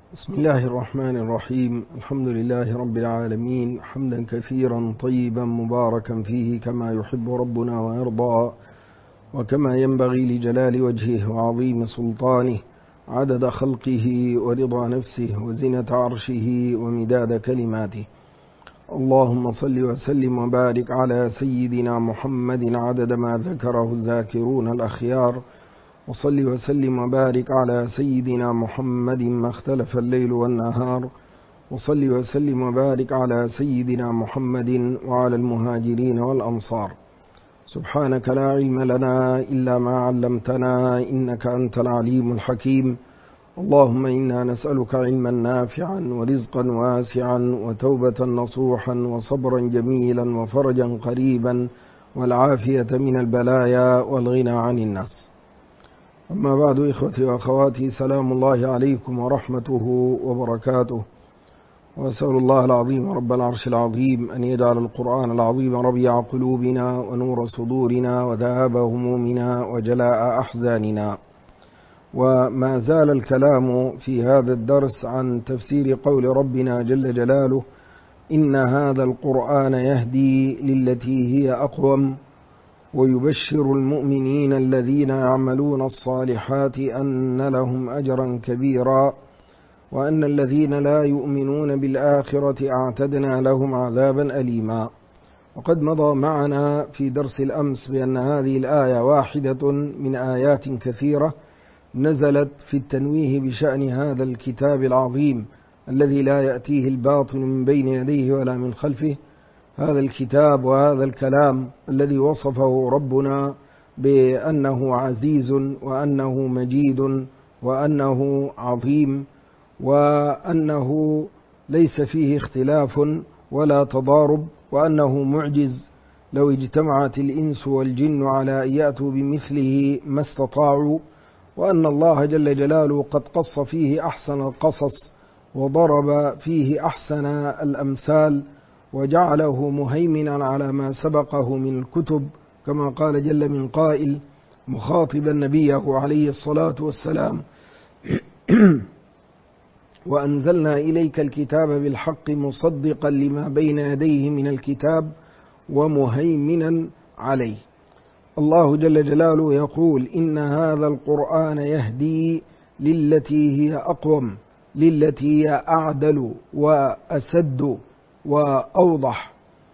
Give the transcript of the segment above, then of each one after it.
بسم الله الرحمن الرحيم. الحمد لله رب العالمين، حمدا كثيرا طيبا مباركا فيه كما يحب ربنا ويرضى، وكما ينبغي لجلال وجهه وعظيم سلطانه، عدد خلقه ورضا نفسه وزنة عرشه ومداد كلماته. اللهم صل وسلم وبارك على سيدنا محمد عدد ما ذكره الذاكرون الأخيار، وصل وسلم وبارك على سيدنا محمد ما اختلف الليل والنهار، وصل وسلم وبارك على سيدنا محمد وعلى المهاجرين والأنصار. سبحانك لا علم لنا إلا ما علمتنا إنك أنت العليم الحكيم. اللهم إنا نسألك علما نافعا ورزقا واسعا وتوبة نصوحا وصبرا جميلا وفرجا قريبا والعافية من البلايا والغنى عن الناس. أما بعد، إخوتي وأخواتي، سلام الله عليكم ورحمته وبركاته، وأسأل الله العظيم رب العرش العظيم أن يجعل القرآن العظيم ربيع قلوبنا ونور صدورنا وذهاب همومنا وجلاء أحزاننا. وما زال الكلام في هذا الدرس عن تفسير قول ربنا جل جلاله: إن هذا القرآن يهدي للتي هي أقوم ويبشر المؤمنين الذين يعملون الصالحات أن لهم أجرا كبيرا وأن الذين لا يؤمنون بالآخرة أعتدنا لهم عذابا أليما. وقد مضى معنا في درس الأمس بأن هذه الآية واحدة من آيات كثيرة نزلت في التنويه بشأن هذا الكتاب العظيم الذي لا يأتيه الباطل من بين يديه ولا من خلفه. هذا الكتاب وهذا الكلام الذي وصفه ربنا بأنه عزيز وأنه مجيد وأنه عظيم وأنه ليس فيه اختلاف ولا تضارب وأنه معجز، لو اجتمعت الإنس والجن على أن يأتوا بمثله ما استطاعوا، وأن الله جل جلاله قد قص فيه أحسن القصص وضرب فيه أحسن الأمثال وجعله مهيمنا على ما سبقه من الكتب، كما قال جل من قائل مخاطبا نبيه عليه الصلاة والسلام: وأنزلنا إليك الكتاب بالحق مصدقا لما بين يديه من الكتاب ومهيمنا عليه. الله جل جلاله يقول: إن هذا القرآن يهدي للتي هي أقوم، للتي هي أعدل وأسد وأوضح،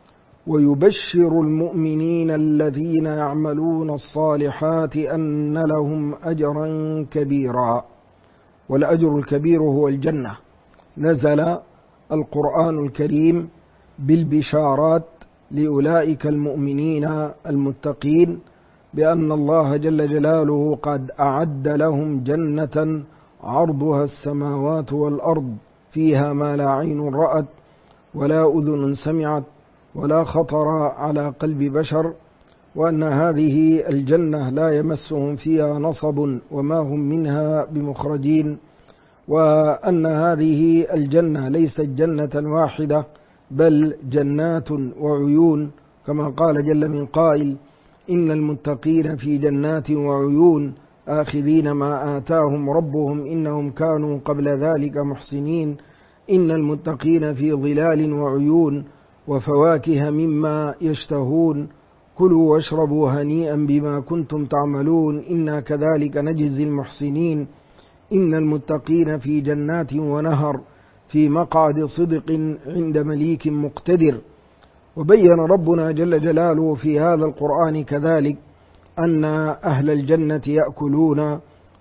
ويبشر المؤمنين الذين يعملون الصالحات أن لهم أجرا كبيرا. والأجر الكبير هو الجنة. نزل القرآن الكريم بالبشارات لأولئك المؤمنين المتقين بأن الله جل جلاله قد أعد لهم جنة عرضها السماوات والأرض، فيها ما لا عين رأت ولا أذن سمعت ولا خطر على قلب بشر، وأن هذه الجنة لا يمسهم فيها نصب وما هم منها بمخرجين، وأن هذه الجنة ليست جنة واحدة بل جنات وعيون، كما قال جل من قائل: إن المتقين في جنات وعيون آخذين ما آتاهم ربهم إنهم كانوا قبل ذلك محسنين. إن المتقين في ظلال وعيون وفواكه مما يشتهون، كلوا واشربوا هنيئا بما كنتم تعملون إنا كذلك نجزي المحسنين. إن المتقين في جنات ونهر في مقعد صدق عند مليك مقتدر. وبين ربنا جل جلاله في هذا القرآن كذلك أن أهل الجنة يأكلون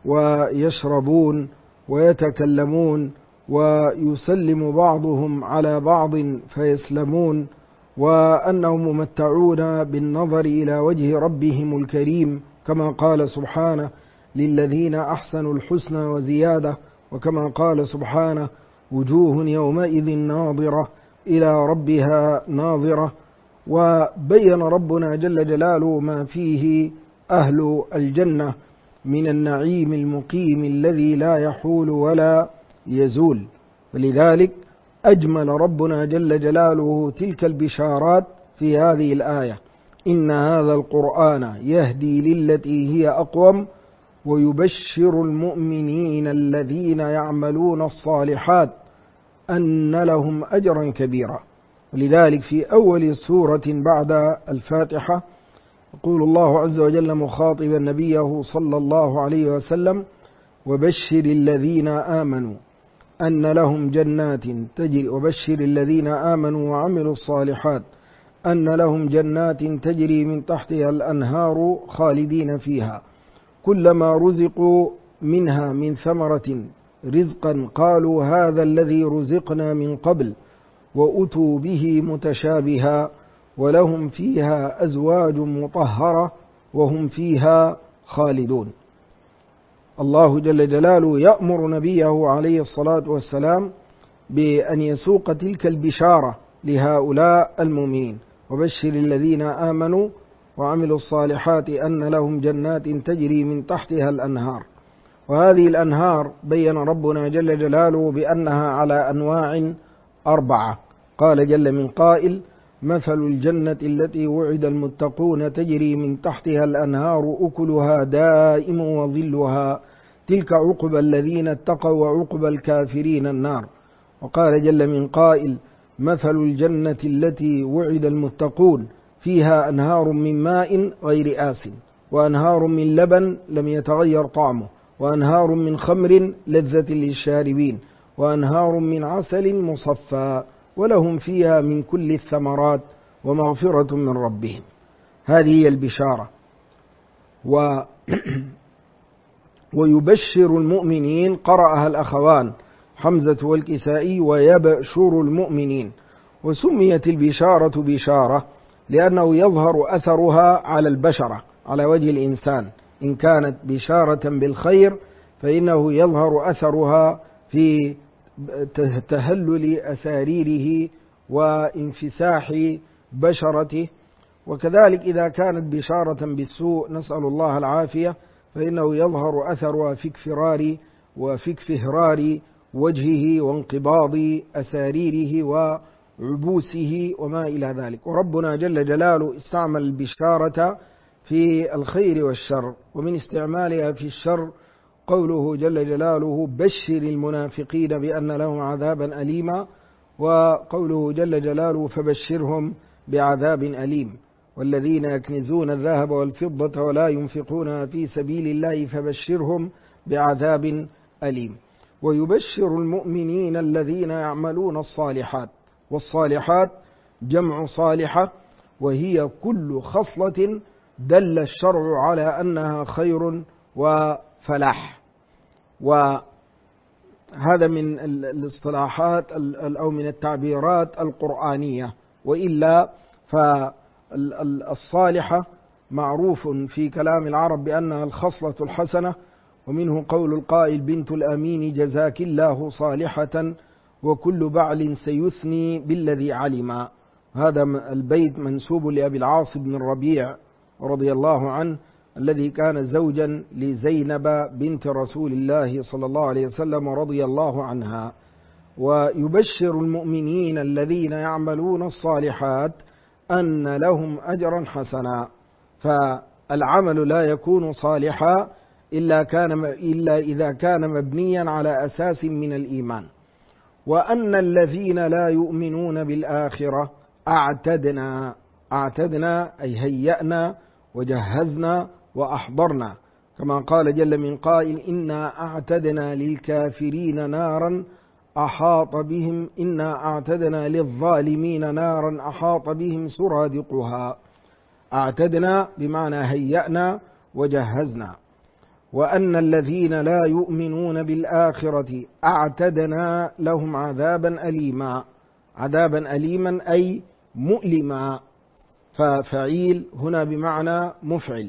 ويشربون ويتكلمون ويسلم بعضهم على بعض فيسلمون، وأنهم ممتعون بالنظر إلى وجه ربهم الكريم، كما قال سبحانه: للذين أحسنوا الحسنى وزيادة، وكما قال سبحانه: وجوه يومئذ ناظرة إلى ربها ناظرة. وبين ربنا جل جلاله ما فيه أهل الجنة من النعيم المقيم الذي لا يحول ولا يزول. ولذلك أجمل ربنا جل جلاله تلك البشارات في هذه الآية: إن هذا القرآن يهدي للتي هي أقوم ويبشر المؤمنين الذين يعملون الصالحات أن لهم أجرا كبيرا. ولذلك في أول سورة بعد الفاتحة يقول الله عز وجل مخاطبا نبيه صلى الله عليه وسلم: وبشر الذين آمنوا أن لهم جنات تجري وبشر الذين آمنوا وعملوا الصالحات أن لهم جنات تجري من تحتها الأنهار خالدين فيها كلما رزقوا منها من ثمرة رزقا قالوا هذا الذي رزقنا من قبل وأتوا به متشابها ولهم فيها أزواج مطهرة وهم فيها خالدون. الله جل جلاله يأمر نبيه عليه الصلاة والسلام بأن يسوق تلك البشارة لهؤلاء المؤمنين: وبشر الذين آمنوا وعملوا الصالحات أن لهم جنات تجري من تحتها الأنهار. وهذه الأنهار بين ربنا جل جلاله بأنها على أنواع 4. قال جل من قائل: مثل الجنة التي وعد المتقون تجري من تحتها الأنهار أكلها دائم وظلها تلك عقبى الذين اتقوا وعقبى الكافرين النار. وقال جل من قائل: مثل الجنة التي وعد المتقون فيها أنهار من ماء غير آسن وأنهار من لبن لم يتغير طعمه وأنهار من خمر لذة للشاربين وأنهار من عسل مصفى ولهم فيها من كل الثمرات ومغفرة من ربهم. هذه هي البشارة. ويبشر المؤمنين قرأها الأخوان حمزة والكسائي: ويبشر المؤمنين. وسميت البشارة بشارة لأنه يظهر أثرها على البشرة على وجه الإنسان. إن كانت بشارة بالخير فإنه يظهر أثرها في تهلل أساريره وانفساح بشرته. وكذلك إذا كانت بشارة بالسوء نسأل الله العافية فإنه يظهر أثرها في اكفهرار وجهه وانقباض أساريره وعبوسه وما إلى ذلك. وربنا جل جلاله استعمل البشارة في الخير والشر، ومن استعمالها في الشر قوله جل جلاله: بشر المنافقين بأن لهم عذابا أليما، وقوله جل جلاله: فبشرهم بعذاب أليم. والذين يكنزون الذهب والفضة ولا ينفقونها في سبيل الله فبشرهم بعذاب أليم. ويبشر المؤمنين الذين يعملون الصالحات. والصالحات جمع صالحة، وهي كل خصلة دل الشرع على أنها خير وفلاح. وهذا من الاصطلاحات أو من التعبيرات القرآنية. وإلا فالصالحة معروف في كلام العرب بأنها الخصلة الحسنة، ومنه قول القائل: بنت الأمين جزاك الله صالحة وكل بعل سيثني بالذي علم. هذا البيت منسوب لأبي العاص بن الربيع رضي الله عنه الذي كان زوجا لزينب بنت رسول الله صلى الله عليه وسلم رضي الله عنها. ويبشر المؤمنين الذين يعملون الصالحات أن لهم أجرا حسنا. فالعمل لا يكون صالحا إلا إذا كان مبنيا على أساس من الإيمان. وأن الذين لا يؤمنون بالآخرة أعتدنا أي هيأنا وجهزنا وأحضرنا، كما قال جل من قائل: إنا أعتدنا للكافرين نارا أحاط بهم إنا أعتدنا للظالمين نارا أحاط بهم سرادقها. أعتدنا بمعنى هيأنا وجهزنا. وأن الذين لا يؤمنون بالآخرة أعتدنا لهم عذابا أليما. عذابا أليما أي مؤلما، ففعيل هنا بمعنى مفعل.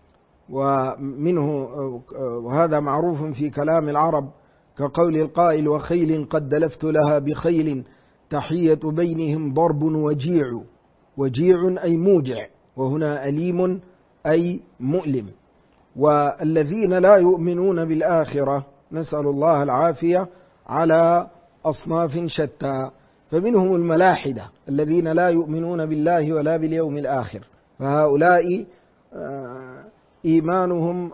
وهذا معروف في كلام العرب كقول القائل: وخيل قد دلفت لها بخيل تحية بينهم ضرب وجيع. وجيع أي موجع، وهنا أليم أي مؤلم. والذين لا يؤمنون بالآخرة نسأل الله العافية على أصناف شتى، فمنهم الملاحدة الذين لا يؤمنون بالله ولا باليوم الآخر، فهؤلاء إيمانهم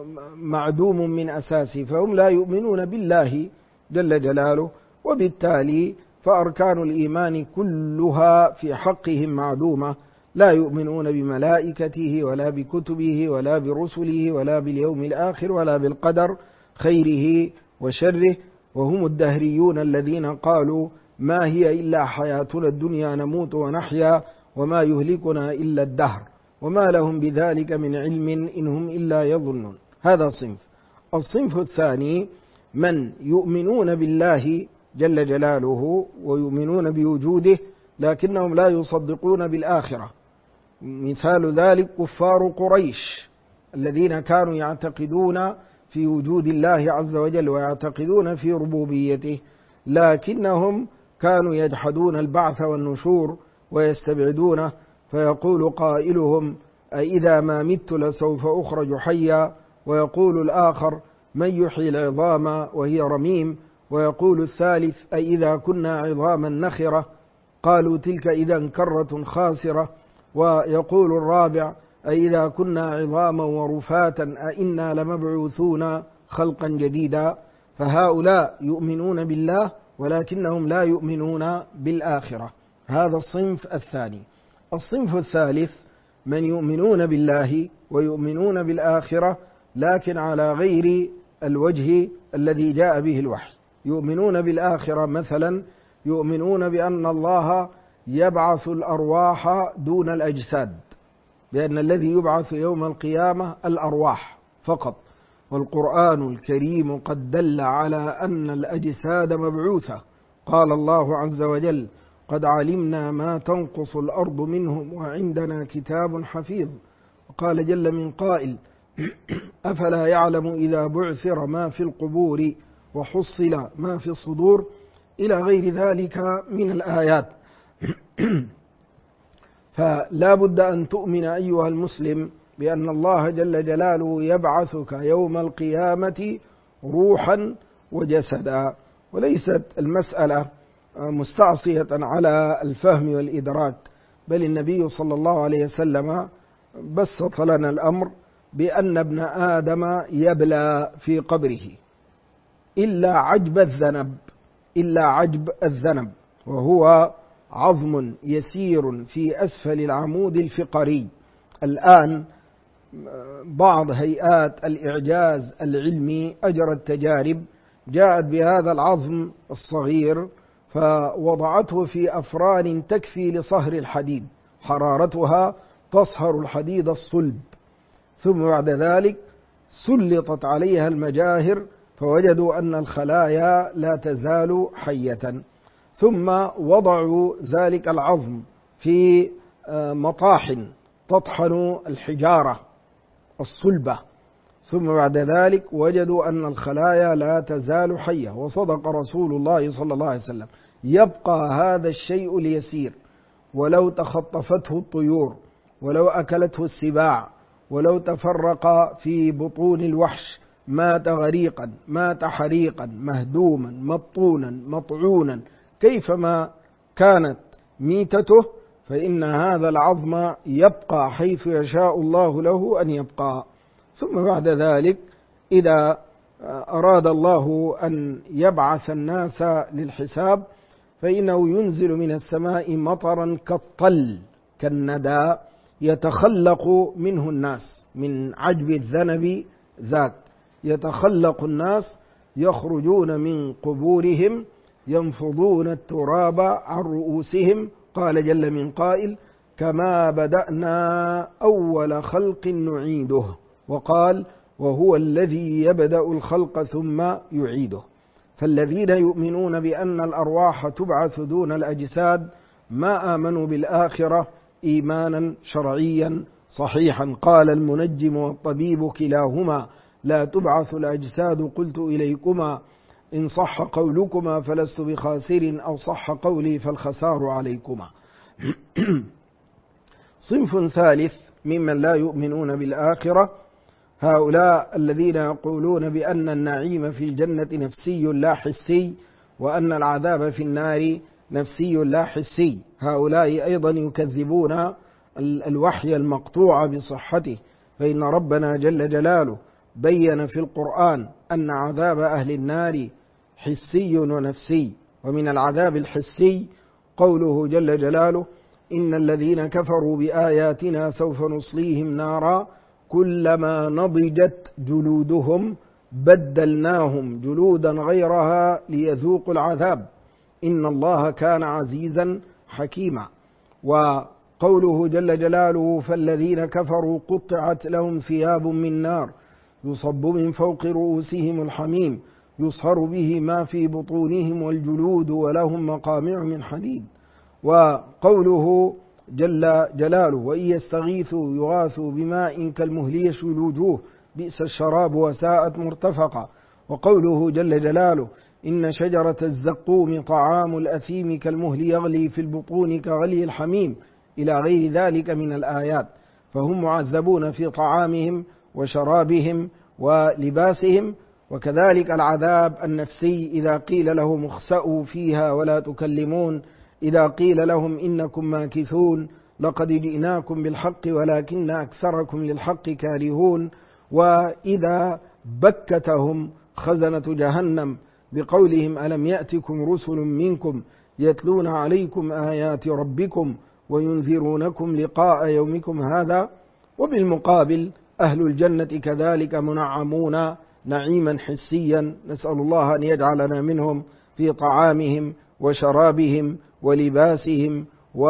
معدوم من أساسه، فهم لا يؤمنون بالله جل جلاله، وبالتالي فأركان الإيمان كلها في حقهم معدومة. لا يؤمنون بملائكته ولا بكتبه ولا برسله ولا باليوم الآخر ولا بالقدر خيره وشره، وهم الدهريون الذين قالوا ما هي إلا حياتنا الدنيا نموت ونحيا وما يهلكنا إلا الدهر وما لهم بذلك من علم إنهم إلا يظنون. هذا صنف. الصنف الثاني من يؤمنون بالله جل جلاله ويؤمنون بوجوده لكنهم لا يصدقون بالآخرة. مثال ذلك كفار قريش الذين كانوا يعتقدون في وجود الله عز وجل ويعتقدون في ربوبيته، لكنهم كانوا يجحدون البعث والنشور ويستبعدونه، فيقول قائلهم أإذا ما مت لسوف أخرج حيا، ويقول الآخر من يحيي العظام وهي رميم، ويقول الثالث أإذا كنا عظاما نخرة قالوا تلك إذا كرة خاسرة، ويقول الرابع أإذا كنا عظاما ورفاتا أإنا لمبعوثون خلقا جديدا. فهؤلاء يؤمنون بالله ولكنهم لا يؤمنون بالآخرة. هذا الصنف الثاني. الصنف الثالث من يؤمنون بالله ويؤمنون بالآخرة لكن على غير الوجه الذي جاء به الوحي. يؤمنون بالآخرة مثلا يؤمنون بأن الله يبعث الأرواح دون الأجساد، بأن الذي يبعث يوم القيامة الأرواح فقط، والقرآن الكريم قد دل على أن الأجساد مبعوثة. قال الله عز وجل قد علمنا ما تنقص الأرض منهم وعندنا كتاب حفيظ. وقال جل من قائل أفلا يعلم إذا بعثر ما في القبور وحصل ما في الصدور، إلى غير ذلك من الآيات. فلا بد أن تؤمن أيها المسلم بأن الله جل جلاله يبعثك يوم القيامة روحا وجسدا، وليست المسألة مستعصية على الفهم والإدراك، بل النبي صلى الله عليه وسلم بسط لنا الأمر بأن ابن آدم يبلى في قبره إلا عجب الذنب، وهو عظم يسير في أسفل العمود الفقري. الآن بعض هيئات الإعجاز العلمي أجرت تجارب جاءت بهذا العظم الصغير فوضعته في أفران تكفي لصهر الحديد، حرارتها تصهر الحديد الصلب، ثم بعد ذلك سلطت عليها المجاهر فوجدوا أن الخلايا لا تزال حية، ثم وضعوا ذلك العظم في مطاحن تطحن الحجارة الصلبة، ثم بعد ذلك وجدوا أن الخلايا لا تزال حية. وصدق رسول الله صلى الله عليه وسلم يبقى هذا الشيء اليسير ولو تخطفته الطيور ولو أكلته السباع ولو تفرق في بطون الوحش مات غريقا مات حريقا مهدوما مبطونا مطعونا، كيفما كانت ميتته فإن هذا العظم يبقى حيث يشاء الله له أن يبقى. ثم بعد ذلك إذا أراد الله أن يبعث الناس للحساب فإنه ينزل من السماء مطرا كالطل كالندى يتخلق منه الناس من عجب الذنب ذاك، يتخلق الناس يخرجون من قبورهم ينفضون التراب عن رؤوسهم. قال جل من قائل كما بدأنا أول خلق نعيده، وقال وهو الذي يبدأ الخلق ثم يعيده. فالذين يؤمنون بأن الأرواح تبعث دون الأجساد ما آمنوا بالآخرة إيمانا شرعيا صحيحا. قال المنجم والطبيب كلاهما لا تبعث الأجساد قلت إليكما إن صح قولكما فلست بخاسر أو صح قولي فالخسار عليكما. صنف ثالث ممن لا يؤمنون بالآخرة هؤلاء الذين يقولون بأن النعيم في الجنة نفسي لا حسي وأن العذاب في النار نفسي لا حسي. هؤلاء أيضا يكذبون الوحي المقطوع بصحته، فإن ربنا جل جلاله بين في القرآن أن عذاب أهل النار حسي ونفسي. ومن العذاب الحسي قوله جل جلاله: إن الذين كفروا بآياتنا سوف نصليهم نارا كلما نضجت جلودهم بدلناهم جلودا غيرها ليذوقوا العذاب إن الله كان عزيزا حكيما. وقوله جل جلاله: فالذين كفروا قطعت لهم ثياب من نار يصب من فوق رؤوسهم الحميم يصهر به ما في بطونهم والجلود ولهم مقامع من حديد. وقوله جل جلاله: وإن يستغيثوا يغاثوا بماء كالمهل يشوي الوجوه بئس الشراب وساءت مرتفقا. وقوله جل جلاله: إن شجرة الزقوم طعام الأثيم كالمهل يغلي في البطون كغلي الحميم إلى غير ذلك من الآيات. فهم معذبون في طعامهم وشرابهم ولباسهم. وكذلك العذاب النفسي إذا قيل لهم اخسأوا فيها ولا تكلمون، إذا قيل لهم إنكم ماكثون لقد جئناكم بالحق ولكن أكثركم للحق كارهون. وإذا بكتهم خزنة جهنم بقولهم ألم يأتكم رسل منكم يتلون عليكم آيات ربكم وينذرونكم لقاء يومكم هذا. وبالمقابل أهل الجنة كذلك منعمون نعيما حسيا، نسأل الله أن يجعلنا منهم في طعامهم وشرابهم ولباسهم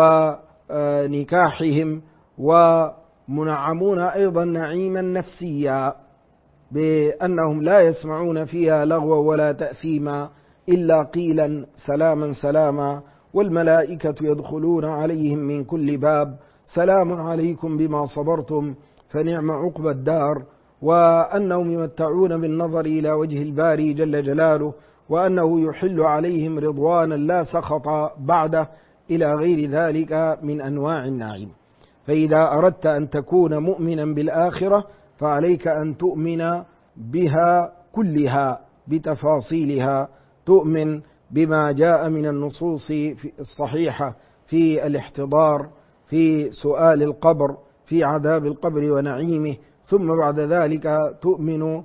ونكاحهم. ومنعمون أيضا نعيما نفسيا بأنهم لا يسمعون فيها لغوا ولا تأثيما إلا قيلا سلاما سلاما، والملائكة يدخلون عليهم من كل باب سلام عليكم بما صبرتم فنعم عقبى الدار. وأنهم يمتعون بالنظر إلى وجه الباري جل جلاله، وأنه يحل عليهم رضوانا لا سخط بعده إلى غير ذلك من أنواع النعيم. فإذا أردت أن تكون مؤمنا بالآخرة فعليك أن تؤمن بها كلها بتفاصيلها، تؤمن بما جاء من النصوص الصحيحة في الاحتضار، في سؤال القبر، في عذاب القبر ونعيمه، ثم بعد ذلك تؤمن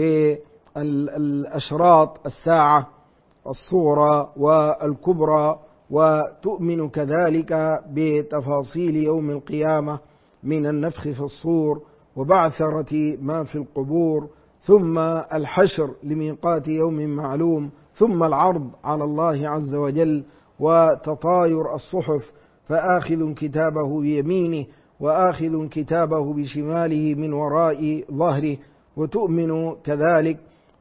بالأشراط الساعة الصغرى والكبرى، وتؤمن كذلك بتفاصيل يوم القيامة من النفخ في الصور وبعثرة ما في القبور، ثم الحشر لميقات يوم معلوم، ثم العرض على الله عز وجل وتطاير الصحف، فآخذ كتابه بيمينه وآخذ كتابه بشماله من وراء ظهره. وتؤمن كذلك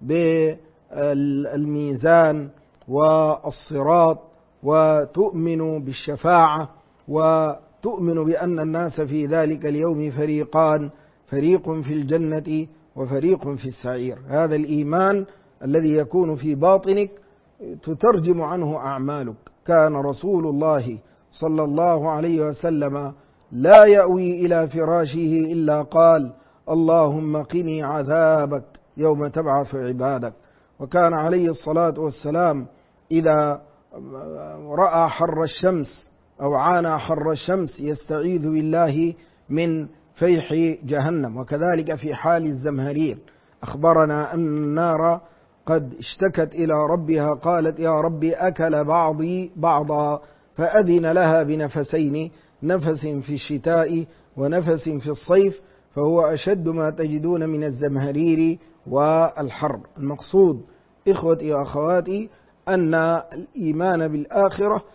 بالميزان والصراط، وتؤمن بالشفاعة، وتؤمن بأن الناس في ذلك اليوم فريقان، فريق في الجنة وفريق في السعير. هذا الإيمان الذي يكون في باطنك تترجم عنه أعمالك. كان رسول الله صلى الله عليه وسلم لا يأوي إلى فراشه إلا قال اللهم قني عذابك يوم تبعث عبادك. وكان عليه الصلاة والسلام إذا رأى حر الشمس أو عانى حر الشمس يستعيذ بالله من فيح جهنم. وكذلك في حال الزمهرير أخبرنا أن النار قد اشتكت إلى ربها قالت يا رب أكل بعضي بعضا، فأذن لها بنفسين، نفس في الشتاء ونفس في الصيف، فهو أشد ما تجدون من الزمهرير والحر. المقصود إخوتي وأخواتي أن الإيمان بالآخرة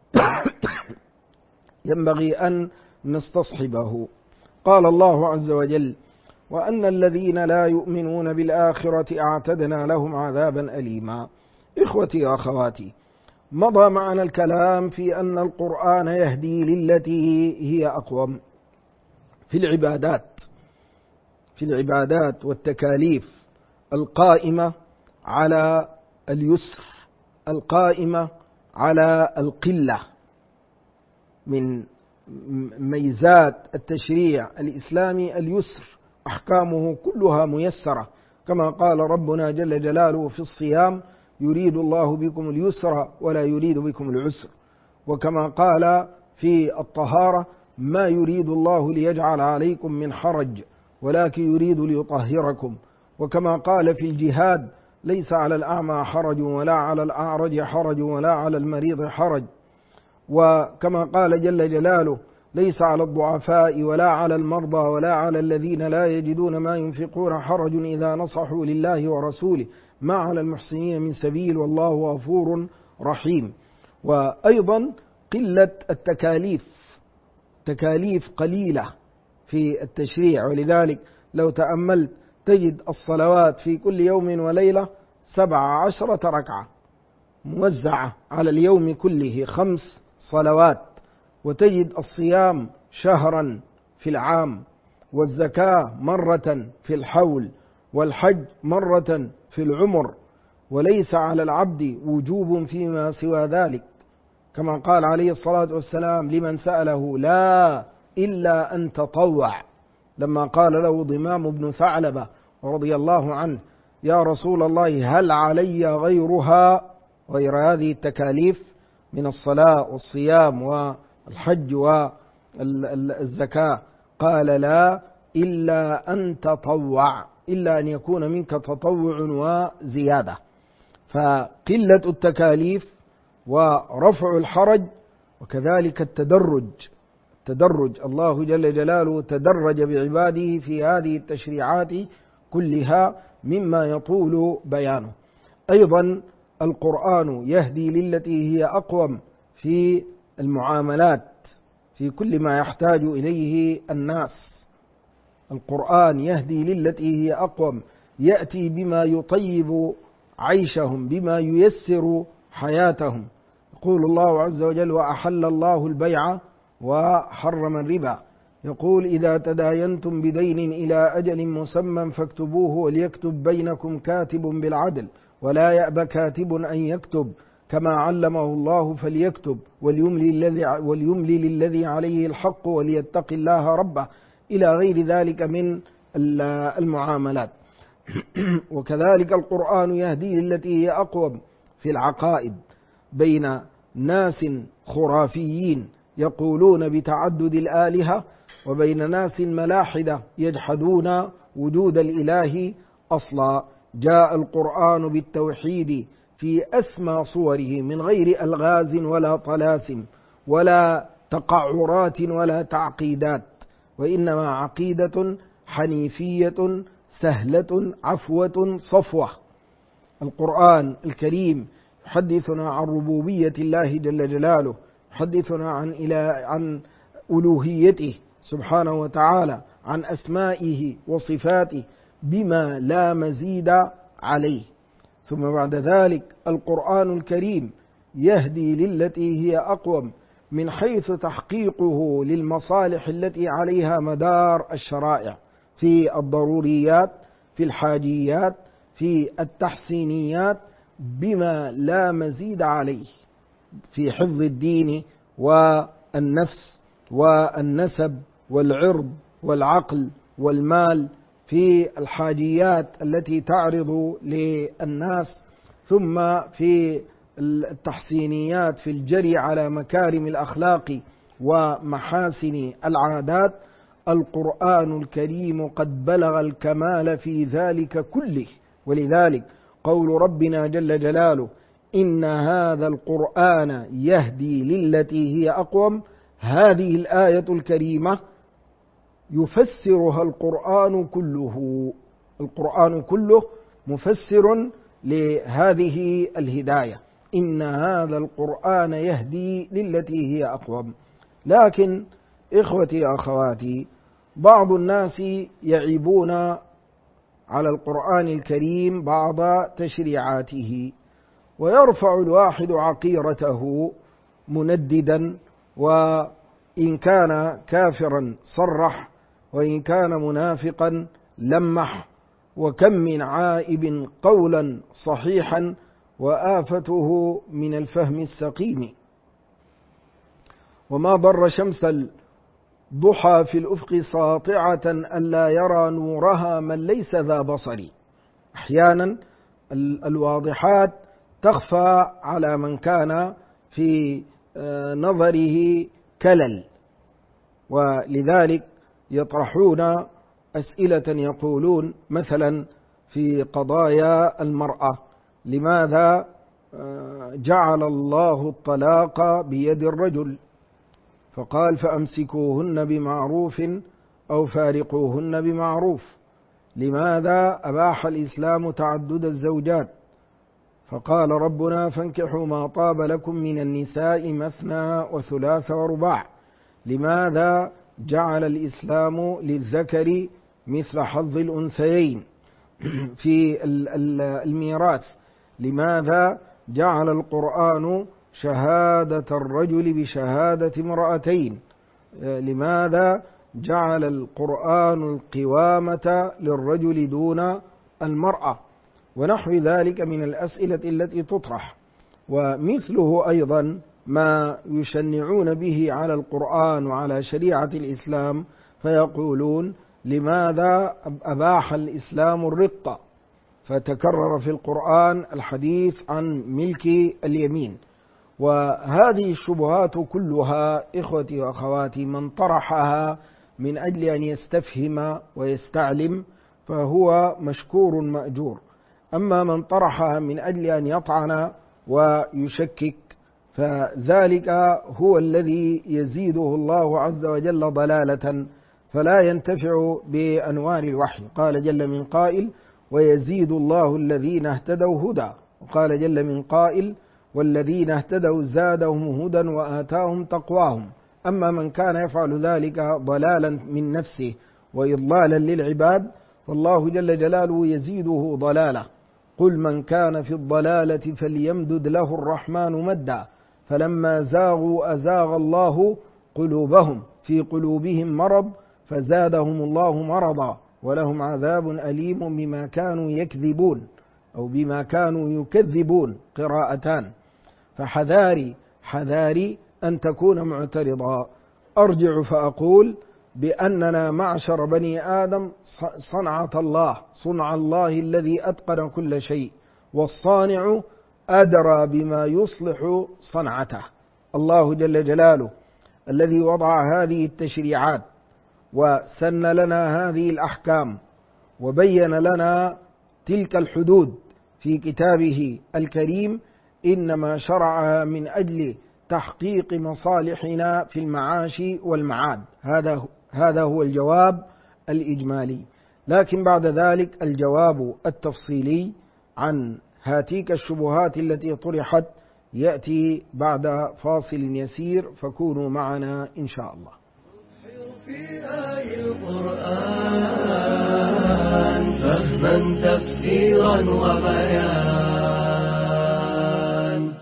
ينبغي أن نستصحبه. قال الله عز وجل وأن الذين لا يؤمنون بالآخرة أعتدنا لهم عذابا أليما. إخوتي وأخواتي، مضى معنا الكلام في أن القرآن يهدي للتي هي أقوم في العبادات والتكاليف القائمة على اليسر، القائمة على القلة. من ميزات التشريع الإسلامي اليسر، أحكامه كلها ميسرة، كما قال ربنا جل جلاله في الصيام يريد الله بكم اليسر ولا يريد بكم العسر. وكما قال في الطهارة ما يريد الله ليجعل عليكم من حرج ولكن يريد ليطهركم. وكما قال في الجهاد: ليس على الأعمى حرج ولا على الأعرج حرج ولا على المريض حرج. وكما قال جل جلاله: ليس على الضعفاء ولا على المرضى ولا على الذين لا يجدون ما ينفقون حرج إذا نصحوا لله ورسوله ما على المحسنين من سبيل والله غفور رحيم. وأيضا قلة التكاليف، تكاليف قليلة في التشريع، ولذلك لو تأملت تجد الصلوات في كل يوم وليلة 17 ركعة موزعة على اليوم كله 5 صلوات، وتجد الصيام شهرا في العام، والزكاة مرة في الحول، والحج مرة في العمر، وليس على العبد وجوب فيما سوى ذلك، كما قال عليه الصلاة والسلام لمن سأله: لا إلا أن تطوع. لما قال له ضمام بن ثعلبة رضي الله عنه: يا رسول الله هل علي غيرها، غير هذه التكاليف من الصلاة والصيام والحج والزكاة؟ قال: لا إلا أن تطوع، إلا أن يكون منك تطوع وزيادة. فقلة التكاليف ورفع الحرج، وكذلك التدرج الله جل جلاله تدرج بعباده في هذه التشريعات كلها مما يطول بيانه. أيضا القرآن يهدي للتي هي أقوم في المعاملات، في كل ما يحتاج إليه الناس. القرآن يهدي للتي هي أقوم، يأتي بما يطيب عيشهم، بما ييسر حياتهم. يقول الله عز وجل: وأحل الله البيع وحرم الربا. يقول: إذا تداينتم بدين إلى أجل مسمى فاكتبوه وليكتب بينكم كاتب بالعدل ولا يأبى كاتب أن يكتب كما علمه الله فليكتب وليملي للذي عليه الحق وليتق الله ربه، إلى غير ذلك من المعاملات. وكذلك القرآن يهدي للتي هي أقوم في العقائد، بين ناس خرافيين يقولون بتعدد الآلهة، وبين ناس ملاحدة يجحدون وجود الإله أصلا. جاء القرآن بالتوحيد في أسمى صوره من غير ألغاز ولا طلاسم ولا تقعرات ولا تعقيدات، وإنما عقيدة حنيفية سهلة عفوة صفوة. القرآن الكريم يحدثنا عن ربوبية الله جل جلاله، يحدثنا عن ألوهيته سبحانه وتعالى، عن أسمائه وصفاته بما لا مزيد عليه. ثم بعد ذلك القرآن الكريم يهدي للتي هي أقوم من حيث تحقيقه للمصالح التي عليها مدار الشرائع، في الضروريات، في الحاجيات، في التحسينيات، بما لا مزيد عليه، في حفظ الدين والنفس والنسب والعرض والعقل والمال، في الحاجيات التي تعرض للناس، ثم في التحسينيات في الجري على مكارم الأخلاق ومحاسن العادات. القرآن الكريم قد بلغ الكمال في ذلك كله، ولذلك قول ربنا جل جلاله: إن هذا القرآن يهدي للتي هي أقوم، هذه الآية الكريمة يفسرها القرآن كله. القرآن كله مفسر لهذه الهداية، إن هذا القرآن يهدي للتي هي أقوم. لكن إخوتي أخواتي، بعض الناس يعيبون على القرآن الكريم بعض تشريعاته، ويرفع الواحد عقيرته منددا، وإن كان كافرا صرح، وإن كان منافقا لمح، وكم من عائب قولا صحيحا وآفته من الفهم السقيم. وما ضر شمس الضحى في الأفق ساطعة ألا يرى نورها من ليس ذا بصر. أحيانا الواضحات تخفى على من كان في نظره كلل، ولذلك يطرحون أسئلة يقولون مثلا في قضايا المرأة: لماذا جعل الله الطلاق بيد الرجل؟ فقال: فأمسكوهن بمعروف أو فارقوهن بمعروف. لماذا أباح الإسلام تعدد الزوجات؟ فقال ربنا: فانكحوا ما طاب لكم من النساء مثنى وثلاث ورباع. لماذا جعل الإسلام للذكر مثل حظ الأنثيين في الميراث؟ لماذا جعل القرآن شهادة الرجل بشهادة امرأتين؟ لماذا جعل القرآن القوامة للرجل دون المرأة؟ ونحو ذلك من الأسئلة التي تطرح. ومثله أيضا ما يشنعون به على القرآن وعلى شريعة الإسلام، فيقولون: لماذا أباح الإسلام الرق؟ فتكرر في القرآن الحديث عن ملك اليمين. وهذه الشبهات كلها إخوتي وأخواتي من طرحها من أجل أن يستفهم ويستعلم فهو مشكور مأجور، أما من طرحها من أجل أن يطعن ويشكك فذلك هو الذي يزيده الله عز وجل ضلالة فلا ينتفع بأنوار الوحي. قال جل من قائل: ويزيد الله الذين اهتدوا هدى. وقال جل من قائل: والذين اهتدوا زادهم هدى وآتاهم تقواهم. أما من كان يفعل ذلك ضلالا من نفسه وإضلالا للعباد فالله جل جلاله يزيده ضلالا. قل من كان في الضلالة فليمدد له الرحمن مدا فلما زاغوا أزاغ الله قلوبهم في قلوبهم مرض فزادهم الله مرضا ولهم عذاب أليم بما كانوا يكذبون أو بما كانوا يكذبون، قراءتان. فحذاري أن تكون معترضا. أرجع فأقول بأننا معشر بني آدم صنع الله الذي أتقن كل شيء، والصانع أدرى بما يصلح صنعته. الله جل جلاله الذي وضع هذه التشريعات وسن لنا هذه الأحكام وبين لنا تلك الحدود في كتابه الكريم إنما شرعها من أجل تحقيق مصالحنا في المعاش والمعاد. هذا هو الجواب الإجمالي. لكن بعد ذلك الجواب التفصيلي عن هاتيك الشبهات التي طرحت يأتي بعد فاصل يسير، فكونوا معنا إن شاء الله. في آي القرآن فهما تفسيرا وبيان.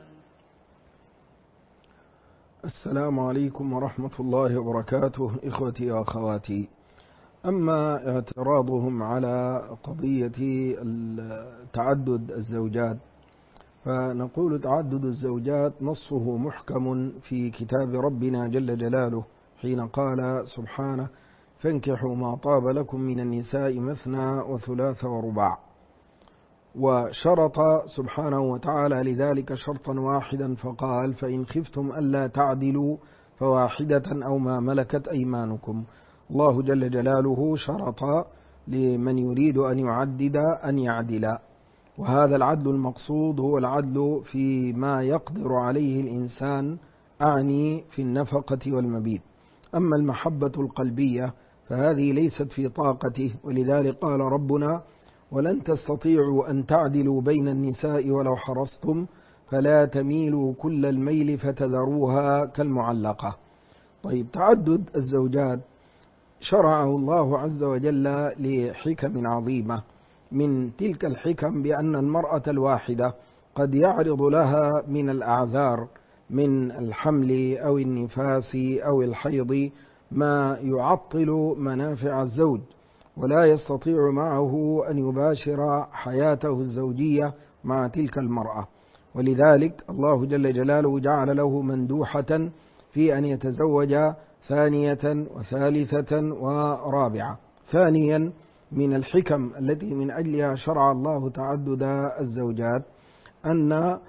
السلام عليكم ورحمة الله وبركاته. إخوتي وأخواتي، أما اعتراضهم على قضية تعدد الزوجات فنقول: تعدد الزوجات نصه محكم في كتاب ربنا جل جلاله حين قال سبحانه: فانكحوا ما طاب لكم من النساء مثنى وثلاث ورباع. وشرط سبحانه وتعالى لذلك شرطا واحدا فقال: فإن خفتم ألا تعدلوا فواحدة أو ما ملكت أيمانكم. الله جل جلاله شرط لمن يريد أن يعدد أن يعدل، وهذا العدل المقصود هو العدل فيما يقدر عليه الإنسان، أعني في النفقة والمبيت. أما المحبة القلبية فهذه ليست في طاقته، ولذلك قال ربنا: ولن تستطيعوا أن تعدلوا بين النساء ولو حرصتم فلا تميلوا كل الميل فتذروها كالمعلقة. طيب، تعدد الزوجات شرعه الله عز وجل لحكم عظيمة. من تلك الحكم بأن المرأة الواحدة قد يعرض لها من الأعذار من الحمل أو النفاس أو الحيض ما يعطل منافع الزوج، ولا يستطيع معه أن يباشر حياته الزوجية مع تلك المرأة، ولذلك الله جل جلاله جعل له مندوحة في أن يتزوج ثانية وثالثة ورابعة. ثانيا، من الحكم التي من أجلها شرع الله تعدد الزوجات أن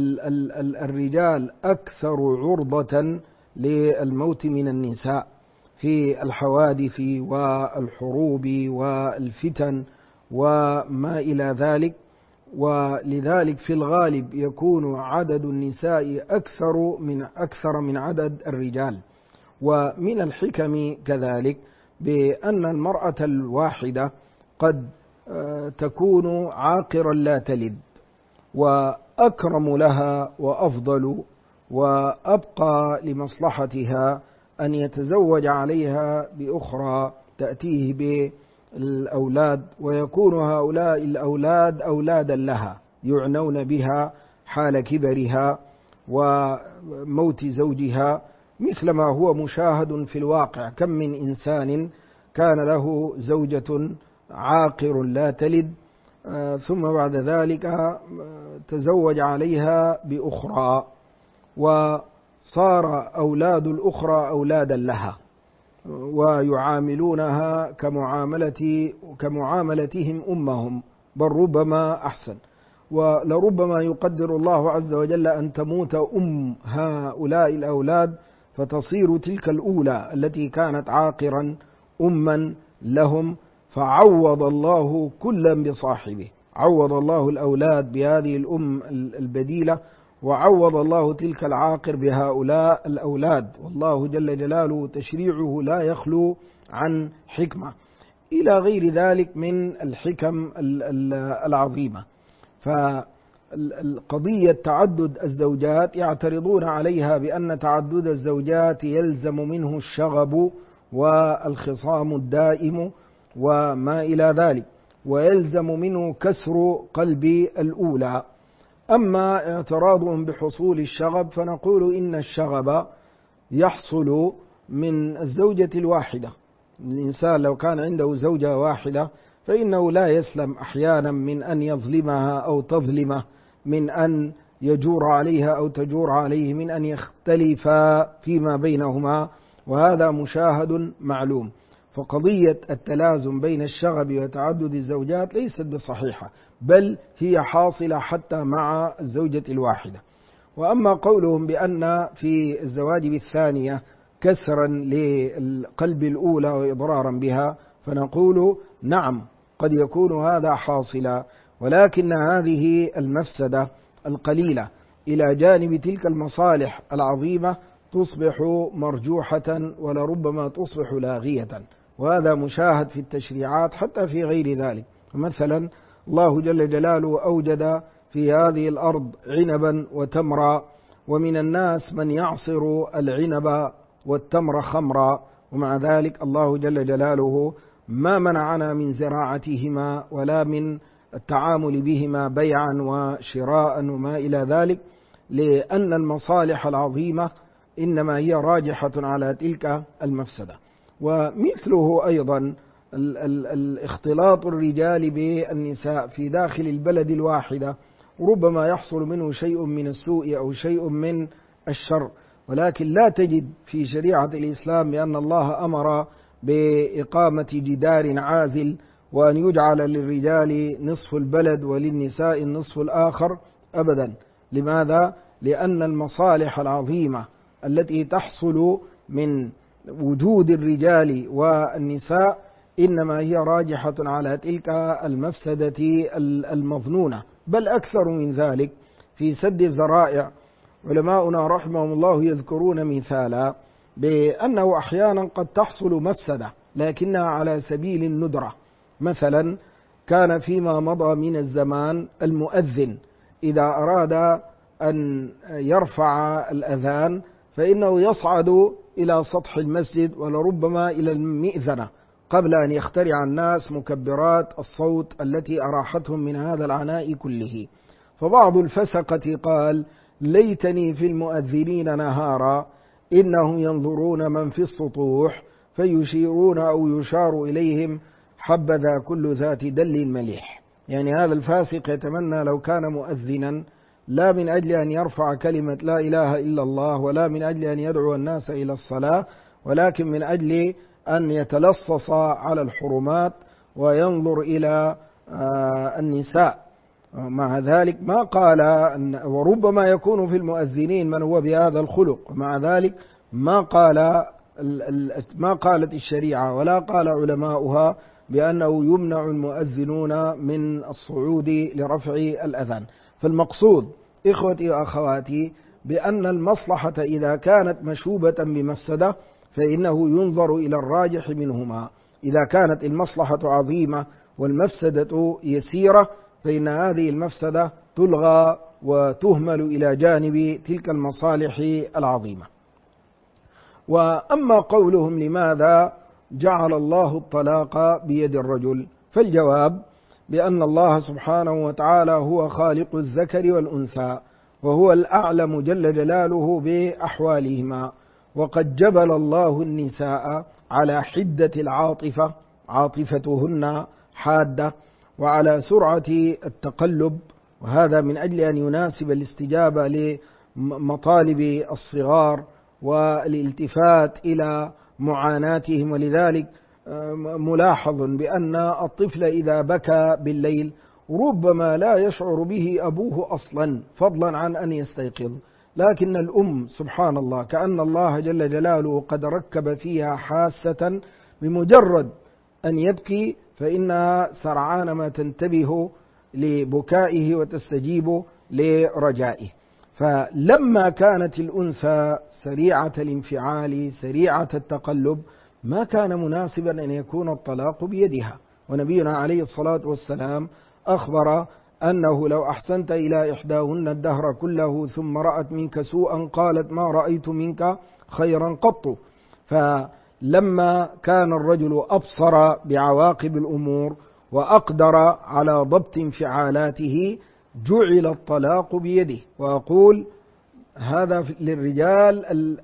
الرجال أكثر عرضة للموت من النساء، في الحوادث والحروب والفتن وما إلى ذلك. ولذلك في الغالب يكون عدد النساء أكثر من عدد الرجال. ومن الحكم كذلك بأن المرأة الواحدة قد تكون عاقرا لا تلد، وأكرم لها وأفضل وأبقى لمصلحتها أن يتزوج عليها بأخرى تأتيه بالأولاد، ويكون هؤلاء الأولاد أولادا لها يعنون بها حال كبرها وموت زوجها، مثل ما هو مشاهد في الواقع. كم من إنسان كان له زوجة عاقر لا تلد، ثم بعد ذلك تزوج عليها بأخرى، وصار أولاد الأخرى أولادا لها، ويعاملونها كمعاملتهم أمهم، بل ربما أحسن. ولربما يقدر الله عز وجل أن تموت أم هؤلاء الأولاد، فتصير تلك الأولى التي كانت عاقرا أما لهم، فعوض الله كلا بصاحبه. عوض الله الأولاد بهذه الأم البديلة، وعوض الله تلك العاقر بهؤلاء الأولاد. والله جل جلاله تشريعه لا يخلو عن حكمة، إلى غير ذلك من الحكم العظيمة. فالقضية تعدد الزوجات يعترضون عليها بأن تعدد الزوجات يلزم منه الشغب والخصام الدائم وما إلى ذلك، ويلزم منه كسر قلب الأولى. أما اعتراضهم بحصول الشغب فنقول إن الشغب يحصل من الزوجة الواحدة. الإنسان لو كان عنده زوجة واحدة فإنه لا يسلم أحيانا من أن يظلمها أو تظلمه، من أن يجور عليها أو تجور عليه، من أن يختلفا فيما بينهما، وهذا مشاهد معلوم. فقضية التلازم بين الشغب وتعدد الزوجات ليست بصحيحة، بل هي حاصلة حتى مع الزوجة الواحدة. وأما قولهم بأن في الزواج بالثانية كسرا للقلب الأولى وإضرارا بها، فنقول نعم قد يكون هذا حاصلا، ولكن هذه المفسدة القليلة إلى جانب تلك المصالح العظيمة تصبح مرجوحة، ولربما تصبح لاغية. وهذا مشاهد في التشريعات حتى في غير ذلك. مثلا الله جل جلاله أوجد في هذه الأرض عنبا وتمرا، ومن الناس من يعصر العنب والتمر خمرا، ومع ذلك الله جل جلاله ما منعنا من زراعتهما ولا من التعامل بهما بيعا وشراء وما إلى ذلك، لأن المصالح العظيمة إنما هي راجحة على تلك المفسدة. ومثله أيضا الاختلاط الرجال بالنساء في داخل البلد الواحدة، ربما يحصل منه شيء من السوء أو شيء من الشر، ولكن لا تجد في شريعة الإسلام بأن الله أمر بإقامة جدار عازل وأن يجعل للرجال نصف البلد وللنساء النصف الآخر أبدا. لماذا؟ لأن المصالح العظيمة التي تحصل من وجود الرجال والنساء إنما هي راجحة على تلك المفسدة المظنونة، بل أكثر من ذلك. في سد الذرائع علماؤنا رحمهم الله يذكرون مثالا بأنه أحيانا قد تحصل مفسدة لكنها على سبيل الندرة. مثلا كان فيما مضى من الزمان المؤذن إذا أراد أن يرفع الأذان فإنه يصعد إلى سطح المسجد ولربما إلى المئذنة قبل أن يخترع الناس مكبرات الصوت التي أراحتهم من هذا العناء كله. فبعض الفسقة قال: ليتني في المؤذنين نهارا إنهم ينظرون من في السطوح فيشيرون أو يشار إليهم حبذا كل ذات دل مليح. يعني هذا الفاسق يتمنى لو كان مؤذنا، لا من أجل أن يرفع كلمة لا إله إلا الله ولا من أجل أن يدعو الناس إلى الصلاة، ولكن من أجل أن يتلصص على الحرمات وينظر إلى النساء. مع ذلك ما قال وربما يكون في المؤذنين من هو بهذا الخلق، ومع ذلك ما قال ما قالت الشريعة ولا قال علماؤها بأنه يمنع المؤذنون من الصعود لرفع الأذان. فالمقصود إخوتي وأخواتي بأن المصلحة إذا كانت مشوبة بمفسدة فإنه ينظر إلى الراجح منهما. إذا كانت المصلحة عظيمة والمفسدة يسيرة فإن هذه المفسدة تلغى وتهمل إلى جانب تلك المصالح العظيمة. وأما قولهم لماذا جعل الله الطلاق بيد الرجل، فالجواب بأن الله سبحانه وتعالى هو خالق الذكر والأنثى، وهو الأعلم جل جلاله بأحوالهما، وقد جبل الله النساء على حدة العاطفة، عاطفتهن حادة، وعلى سرعة التقلب، وهذا من أجل أن يناسب الاستجابة لمطالب الصغار والالتفات إلى معاناتهم. ولذلك ملاحظ بأن الطفل إذا بكى بالليل ربما لا يشعر به أبوه أصلا فضلا عن أن يستيقظ، لكن الأم سبحان الله كأن الله جل جلاله قد ركب فيها حاسة بمجرد أن يبكي فإنها سرعان ما تنتبه لبكائه وتستجيب لرجائه. فلما كانت الأنثى سريعة الانفعال سريعة التقلب ما كان مناسبا أن يكون الطلاق بيدها. ونبينا عليه الصلاة والسلام أخبر أنه لو أحسنت إلى إحداهن الدهر كله ثم رأت منك سوءا قالت ما رأيت منك خيرا قط. فلما كان الرجل أبصر بعواقب الأمور وأقدر على ضبط انفعالاته جعل الطلاق بيده. وأقول هذا للرجال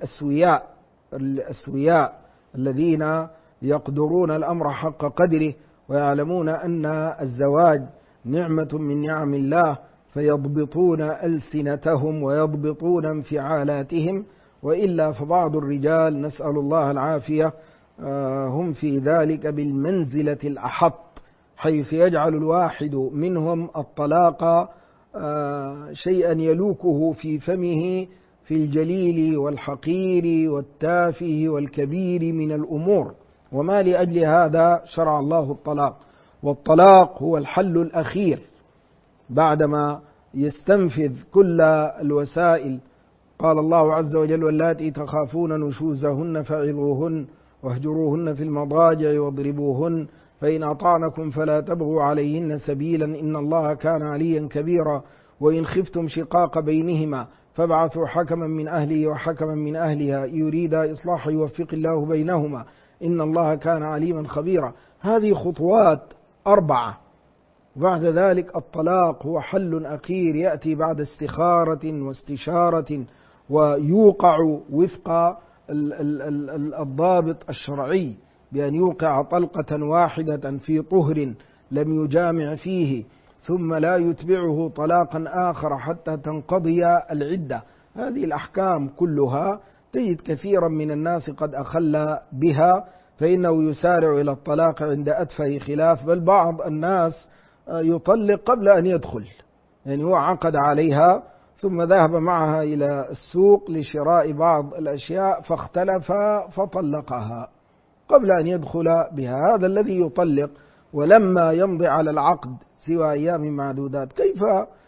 الأسوياء الذين يقدرون الأمر حق قدره ويعلمون أن الزواج نعمة من نعم الله، فيضبطون ألسنتهم ويضبطون انفعالاتهم. وإلا فبعض الرجال نسأل الله العافية هم في ذلك بالمنزلة الأحط، حيث يجعل الواحد منهم الطلاق شيئا يلوكه في فمه في الجليل والحقير والتافه والكبير من الأمور. وما لأجل هذا شرع الله الطلاق، والطلاق هو الحل الأخير بعدما يستنفذ كل الوسائل. قال الله عز وجل واللاتي تخافون نشوزهن فعظوهن واهجروهن في المضاجع واضربوهن فإن أطعنكم فلا تبغوا عليهن سبيلا إن الله كان عليا كبيرا وإن خفتم شقاق بينهما فابعثوا حكما من أهله وحكما من أهلها يريدا إصلاحا يوفق الله بينهما إن الله كان عليما خبيرا. هذه خطوات 4. بعد ذلك الطلاق هو حل أخير يأتي بعد استخارة واستشارة ويوقع وفق الضابط الشرعي بأن يوقع طلقة واحدة في طهر لم يجامع فيه ثم لا يتبعه طلاقا آخر حتى تنقضي العدة. هذه الأحكام كلها تجد كثيرا من الناس قد أخل بها، فإنه يسارع إلى الطلاق عند أتفه خلاف، بل بعض الناس يطلق قبل أن يدخل، يعني هو عقد عليها ثم ذهب معها إلى السوق لشراء بعض الأشياء فاختلف فطلقها قبل أن يدخل بها. هذا الذي يطلق ولما يمضي على العقد سوى أيام معدودات، كيف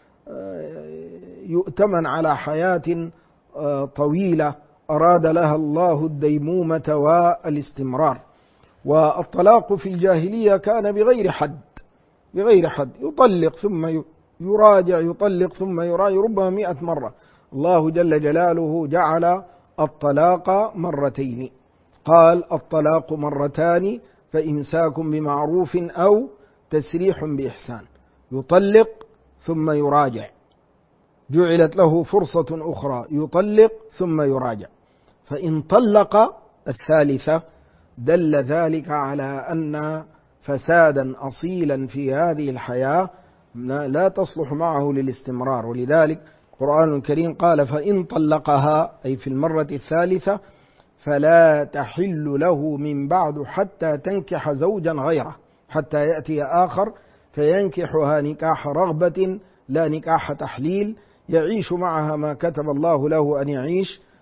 يؤتمن على حياة طويلة أراد لها الله الديمومة والاستمرار؟ والطلاق في الجاهلية كان بغير حد، يطلق ثم يراجع، يطلق ثم يراجع، ربما 100 مرة. الله جل جلاله جعل الطلاق مرتين، قال الطلاق مرتان فإمساك بمعروف أو تسريح بإحسان. يطلق ثم يراجع، جعلت له فرصة أخرى يطلق ثم يراجع. فإن طلق الثالثة دل ذلك على أن فسادا أصيلا في هذه الحياة لا تصلح معه للاستمرار. ولذلك القرآن الكريم قال فإن طلقها أي في المرة الثالثة فلا تحل له من بعد حتى تنكح زوجا غيره، حتى يأتي آخر فينكحها نكاح رغبة لا نكاح تحليل، يعيش معها ما كتب الله له أن يعيش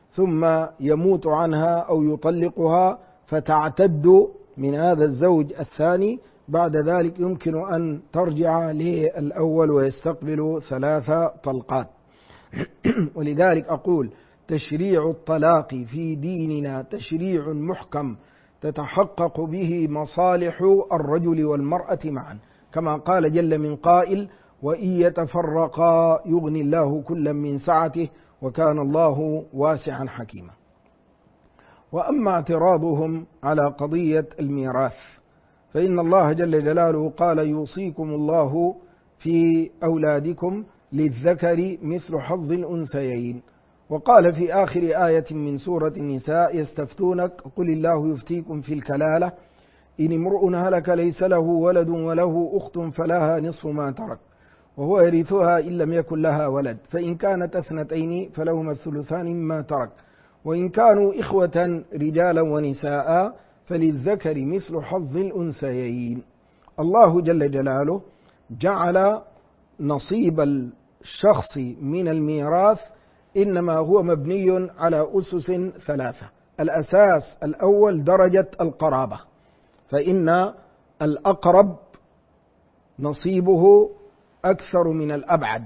ثم يموت عنها أو يطلقها فتعتد من هذا الزوج الثاني، بعد ذلك يمكن أن ترجع للأول ويستقبل 3 طلقات. ولذلك أقول تشريع الطلاق في ديننا تشريع محكم تتحقق به مصالح الرجل والمرأة معا، كما قال جل من قائل: وإن يتفرقا يغني الله كلا من سعته وكان الله واسعا حكيما. وأما اعتراضهم على قضية الميراث فإن الله جل جلاله قال: يوصيكم الله في أولادكم للذكر مثل حظ الأنثيين. وقال في آخر آية من سورة النساء: يستفتونك قل الله يفتيكم في الكلالة إن امرؤ هلك ليس له ولد وله أخت فلها نصف ما ترك وهو يرثها إن لم يكن لها ولد فإن كانت 2 فلهما الثلثان مما ترك وإن كانوا إخوة رجالا ونساء فللذكر مثل حظ الأنثيين. الله جل جلاله جعل نصيب الشخص من الميراث إنما هو مبني على أسس 3. الأساس الأول درجة القرابة، فإن الأقرب نصيبه أكثر من الأبعد،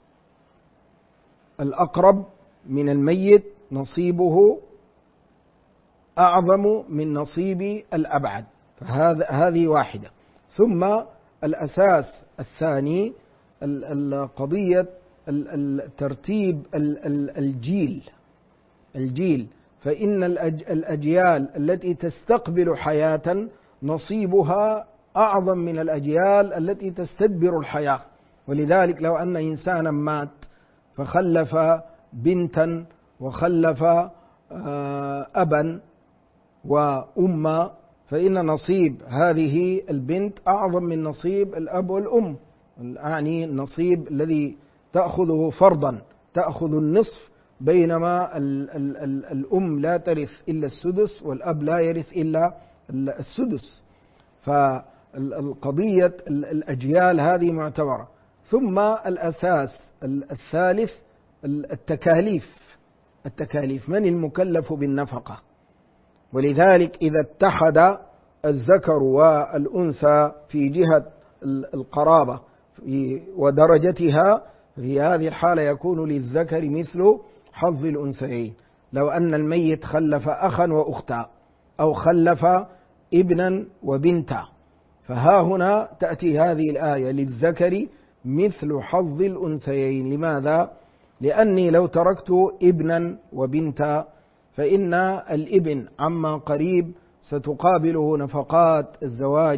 الأقرب من الميت نصيبه أعظم من نصيب الأبعد، هذه واحدة. ثم الأساس الثاني القضية ترتيب الجيل، فإن الأجيال التي تستقبل حياة نصيبها أعظم من الأجيال التي تستدبر الحياة. ولذلك لو أن إنسانا مات فخلف بنتا وخلف أبا وأما فإن نصيب هذه البنت أعظم من نصيب الأب والأم، يعني النصيب الذي تأخذه فرضا تأخذ النصف، بينما الأم لا ترث إلا السدس والأب لا يرث إلا السدس. فالقضية الأجيال هذه معتبرة. ثم الأساس الثالث التكاليف، من المكلف بالنفقة. ولذلك إذا اتحد الذكر والأنثى في جهة القرابة ودرجتها في هذه الحالة يكون للذكر مثل حظ الأنثيين. لو أن الميت خلف أخا وأختا أو خلف ابنا وبنتا فها هنا تأتي هذه الآية: للذكر مثل حظ الأنثيين. لماذا؟ لأني لو تركت ابنا وبنتا فإن الابن عما قريب ستقابله نفقات الزواج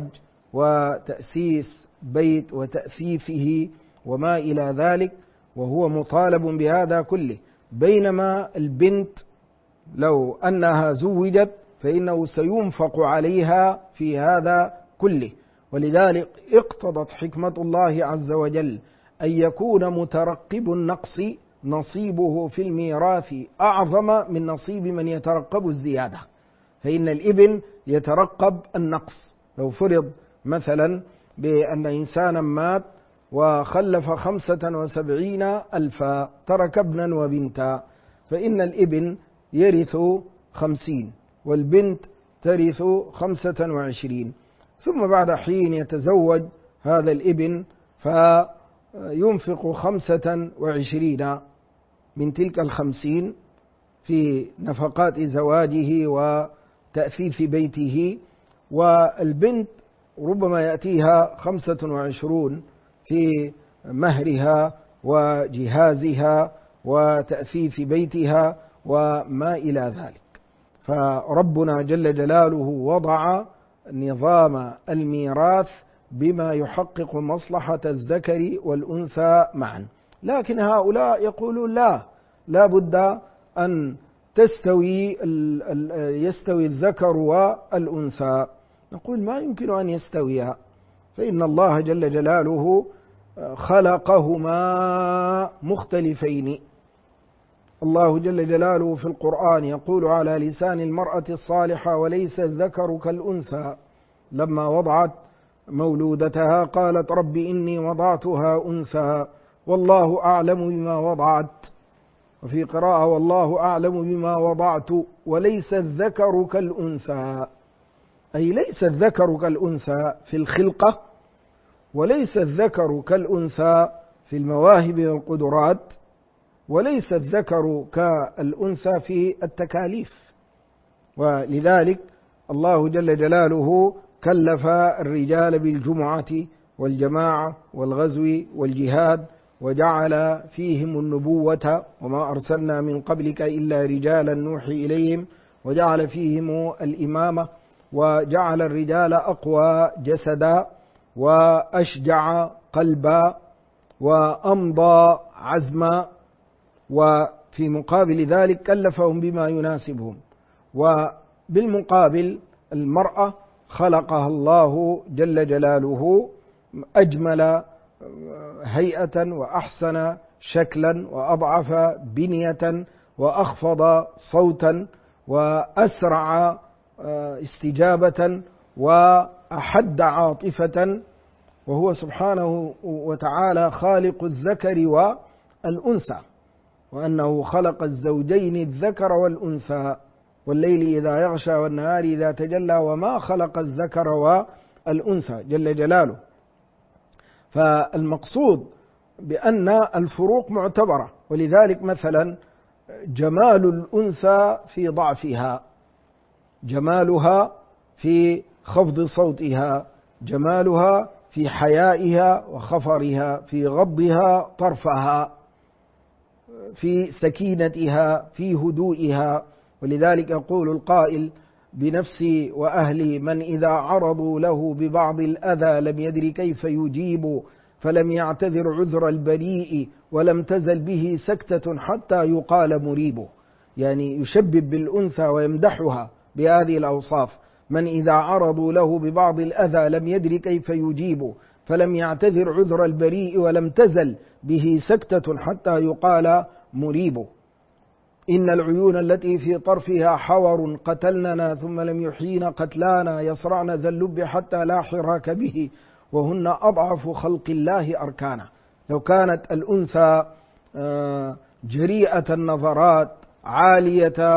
وتأسيس بيت وتأثيفه وما إلى ذلك، وهو مطالب بهذا كله. بينما البنت لو أنها زوجت فإنه سينفق عليها في هذا كله. ولذلك اقتضت حكمة الله عز وجل أن يكون مترقب النقص نصيبه في الميراث أعظم من نصيب من يترقب الزيادة. فإن الابن يترقب النقص. لو فرض مثلا بأن إنسانا مات وخلف 75,000 ترك ابنا وبنتا، فإن الابن يرث 50 والبنت ترث 25. ثم بعد حين يتزوج هذا الابن فينفق 25 من تلك 50 في نفقات زواجه وتأثيث بيته، والبنت ربما يأتيها 25 في مهرها وجهازها وتأثيث بيتها وما إلى ذلك. فربنا جل جلاله وضع نظام الميراث بما يحقق مصلحة الذكر والأنثى معا. لكن هؤلاء يقولون لا بد أن يستوي الذكر والأنثى. نقول ما يمكن أن يستويا، فإن الله جل جلاله خلقهما مختلفين. الله جل جلاله في القرآن يقول على لسان المرأة الصالحة: وليس الذكر كالأنثى. لما وضعت مولودتها قالت: رب إني وضعتها أنثى والله أعلم بما وضعت. وفي قراءة والله أعلم بما وضعت وليس الذكر كالأنثى، أي ليس الذكر كالأنثى في الخلقة، وليس الذكر كالأنثى في المواهب والقدرات، وليس الذكر كالأنثى في التكاليف. ولذلك الله جل جلاله كلف الرجال بالجمعة والجماعة والغزو والجهاد، وجعل فيهم النبوة وما أرسلنا من قبلك إلا رجالا نوحي إليهم، وجعل فيهم الإمامة، وجعل الرجال أقوى جسدا وأشجع قلبا وأمضى عزما، وفي مقابل ذلك كلفهم بما يناسبهم. وبالمقابل المرأة خلقها الله جل جلاله أجمل هيئة وأحسن شكلا وأضعف بنية وأخفض صوتا وأسرع استجابة وأحد عاطفة، وهو سبحانه وتعالى خالق الذكر والأنثى، وأنه خلق الزوجين الذكر والأنثى والليل إذا يغشى والنهار إذا تجلى وما خلق الذكر والأنثى جل جلاله. فالمقصود بأن الفروق معتبرة، ولذلك مثلا جمال الأنثى في ضعفها، جمالها في خفض صوتها، جمالها في حيائها وخفرها، في غضها طرفها، في سكينتها، في هدوئها. ولذلك يقول القائل بنفسي وأهلي من إذا عرضوا له ببعض الأذى لم يدر كيف يجيب، فلم يعتذر عذر البريء ولم تزل به سكتة حتى يقال مريب. يعني يشبب بالأنثى ويمدحها بهذه الأوصاف: من إذا عرضوا له ببعض الأذى لم يدر كيف يجيب، فلم يعتذر عذر البريء ولم تزل به سكتة حتى يقال مريب. إن العيون التي في طرفها حور قتلننا ثم لم يحيين قتلانا، يصرعن ذا اللب حتى لا حراك به، وهن أضعف خلق الله أركانا. لو كانت الأنثى جريئة النظرات عالية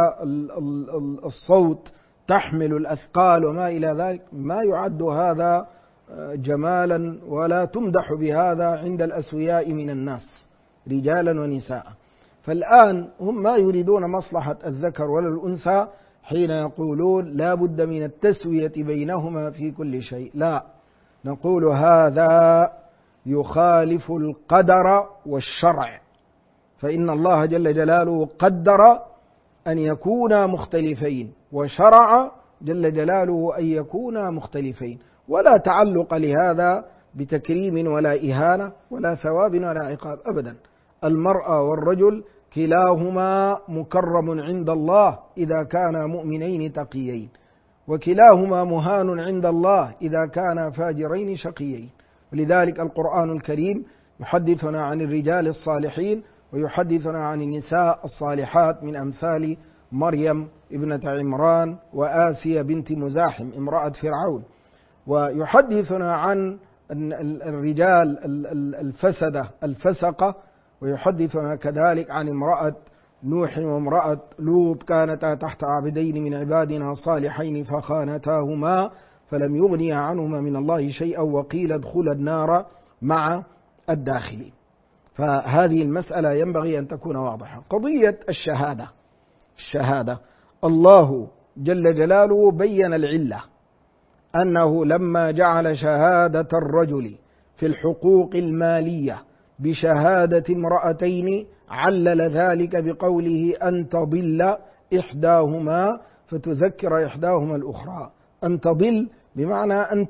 الصوت تحمل الأثقال وما إلى ذلك ما يعد هذا جمالا ولا تمدح بهذا عند الأسوياء من الناس رجالا ونساء. فالآن هم ما يريدون مصلحة الذكر ولا الأنثى حين يقولون لا بد من التسوية بينهما في كل شيء. لا، نقول هذا يخالف القدر والشرع، فإن الله جل جلاله قدر أن يكونا مختلفين، وشرع جل جلاله أن يكونا مختلفين، ولا تعلق لهذا بتكريم ولا إهانة ولا ثواب ولا عقاب أبدا. المرأة والرجل كلاهما مكرم عند الله إذا كانا مؤمنين تقيين، وكلاهما مهان عند الله إذا كانا فاجرين شقيين. ولذلك القرآن الكريم يحدثنا عن الرجال الصالحين ويحدثنا عن النساء الصالحات من أمثال مريم ابنة عمران وآسيا بنت مزاحم امرأة فرعون، ويحدثنا عن الرجال الفسدة الفسقة، ويحدثنا كذلك عن امرأة نوح وامرأة لوط كانتا تحت عبدين من عبادنا صالحين فخانتاهما فلم يغنيا عنهما من الله شيئا وقيل ادخلا النار مع الداخلين. فهذه المسألة ينبغي أن تكون واضحة. قضية الشهادة الله جل جلاله بين العلة، أنه لما جعل شهادة الرجل في الحقوق المالية بشهادة امرأتين علل ذلك بقوله أن تضل إحداهما فتذكر إحداهما الأخرى. أن تضل بمعنى أن